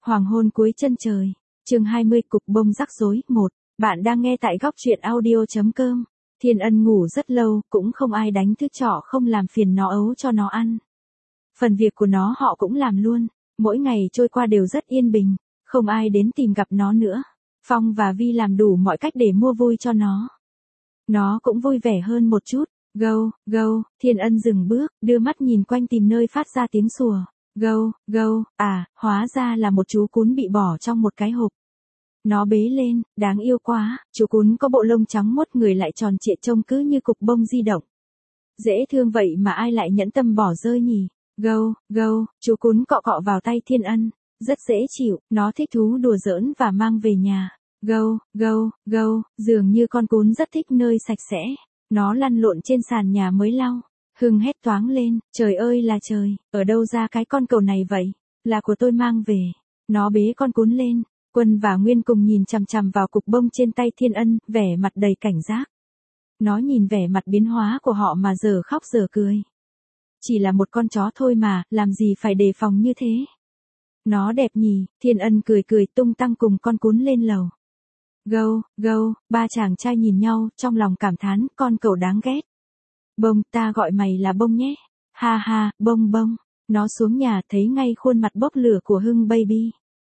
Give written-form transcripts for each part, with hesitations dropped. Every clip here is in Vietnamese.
Hoàng hôn cuối chân trời. Chương 20 cục bông rắc rối 1. Bạn đang nghe tại góc truyện audio.com. Thiên Ân ngủ rất lâu, cũng không ai đánh thức trọ không làm phiền nó ấu cho nó ăn. Phần việc của nó họ cũng làm luôn, mỗi ngày trôi qua đều rất yên bình, không ai đến tìm gặp nó nữa. Phong và Vi làm đủ mọi cách để mua vui cho nó. Nó cũng vui vẻ hơn một chút. Gâu, gâu, Thiên Ân dừng bước, đưa mắt nhìn quanh tìm nơi phát ra tiếng sủa. Gâu, gâu, hóa ra là một chú cún bị bỏ trong một cái hộp. Nó bế lên, đáng yêu quá, chú cún có bộ lông trắng muốt, người lại tròn trịa, trông cứ như cục bông di động. Dễ thương vậy mà ai lại nhẫn tâm bỏ rơi nhỉ? Gâu, gâu, chú cún cọ cọ vào tay Thiên Ân, rất dễ chịu, nó thích thú đùa giỡn và mang về nhà. Gâu, gâu, gâu, dường như con cún rất thích nơi sạch sẽ. Nó lăn lộn trên sàn nhà mới lau. Hưng hét toáng lên, trời ơi là trời, ở đâu ra cái con cẩu này vậy? Là của tôi mang về. Nó bế con cún lên. Quân và Nguyên cùng nhìn chằm chằm vào cục bông trên tay Thiên Ân, vẻ mặt đầy cảnh giác. Nó nhìn vẻ mặt biến hóa của họ mà giờ khóc giờ cười. Chỉ là một con chó thôi mà, làm gì phải đề phòng như thế? Nó đẹp nhỉ? Thiên Ân cười cười tung tăng cùng con cún lên lầu. Gâu, gâu, ba chàng trai nhìn nhau, trong lòng cảm thán, con cẩu đáng ghét. Bông, ta gọi mày là Bông nhé. Ha ha, Bông Bông. Nó xuống nhà thấy ngay khuôn mặt bốc lửa của Hưng baby.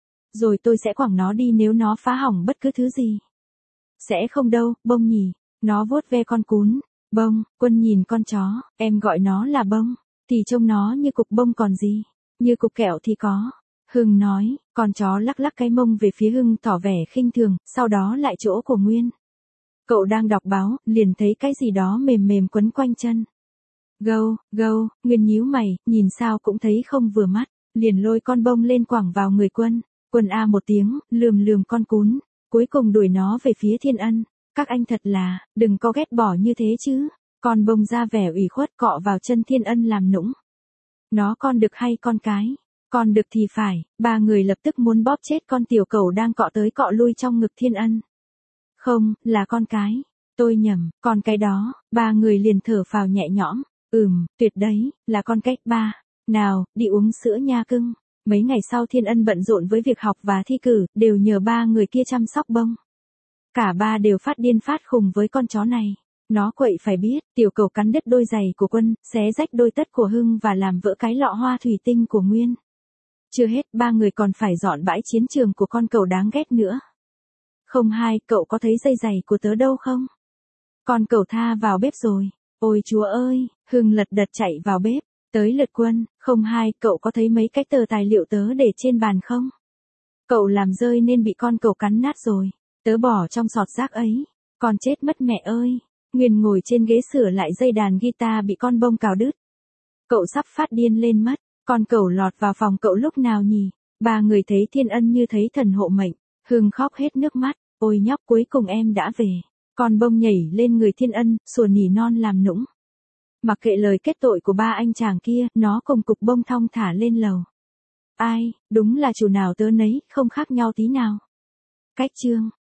Rồi tôi sẽ quẳng nó đi nếu nó phá hỏng bất cứ thứ gì. Sẽ không đâu, Bông nhỉ. Nó vuốt ve con cún. Bông, Quân nhìn con chó, em gọi nó là Bông, thì trông nó như cục bông còn gì. Như cục kẹo thì có. Hưng nói, con chó lắc lắc cái mông về phía Hưng tỏ vẻ khinh thường, sau đó lại chỗ của Nguyên. Cậu đang đọc báo, liền thấy cái gì đó mềm mềm quấn quanh chân. Gâu, gâu, Nguyên nhíu mày, nhìn sao cũng thấy không vừa mắt, liền lôi con bông lên quẳng vào người Quân. Quân a một tiếng, lườm lườm con cún, cuối cùng đuổi nó về phía Thiên Ân. Các anh thật là, đừng có ghét bỏ như thế chứ. Con bông ra vẻ ủy khuất cọ vào chân Thiên Ân làm nũng. Nó con đực hay con cái? Con đực thì phải, ba người lập tức muốn bóp chết con tiểu cẩu đang cọ tới cọ lui trong ngực Thiên Ân. Không, là con cái. Tôi nhầm, con cái đó, ba người liền thở phào nhẹ nhõm. Tuyệt đấy, là con cái. Ba, nào, đi uống sữa nha cưng. Mấy ngày sau Thiên Ân bận rộn với việc học và thi cử, đều nhờ ba người kia chăm sóc Bông. Cả ba đều phát điên phát khùng với con chó này. Nó quậy phải biết, tiểu cẩu cắn đứt đôi giày của Quân, xé rách đôi tất của Hưng và làm vỡ cái lọ hoa thủy tinh của Nguyên. Chưa hết, ba người còn phải dọn bãi chiến trường của con cẩu đáng ghét nữa. Không hai, cậu có thấy dây giày của tớ đâu không? Con cẩu tha vào bếp rồi. Ôi chúa ơi, Hưng lật đật chạy vào bếp. Tới lượt Quân, không hai, cậu có thấy mấy cái tờ tài liệu tớ để trên bàn không? Cậu làm rơi nên bị con cẩu cắn nát rồi. Tớ bỏ trong sọt rác ấy. Con chết mất mẹ ơi. Nguyên ngồi trên ghế sửa lại dây đàn guitar bị con bông cào đứt. Cậu sắp phát điên lên mất. Con cẩu lọt vào phòng cậu lúc nào nhỉ? Ba người thấy Thiên Ân như thấy thần hộ mệnh. Hưng khóc hết nước mắt. Ôi nhóc, cuối cùng em đã về. Con bông nhảy lên người Thiên Ân, sủa nỉ non làm nũng. Mặc kệ lời kết tội của ba anh chàng kia, nó cùng cục bông thong thả lên lầu. Ai, đúng là chủ nào tớ nấy, không khác nhau tí nào. Cách chương.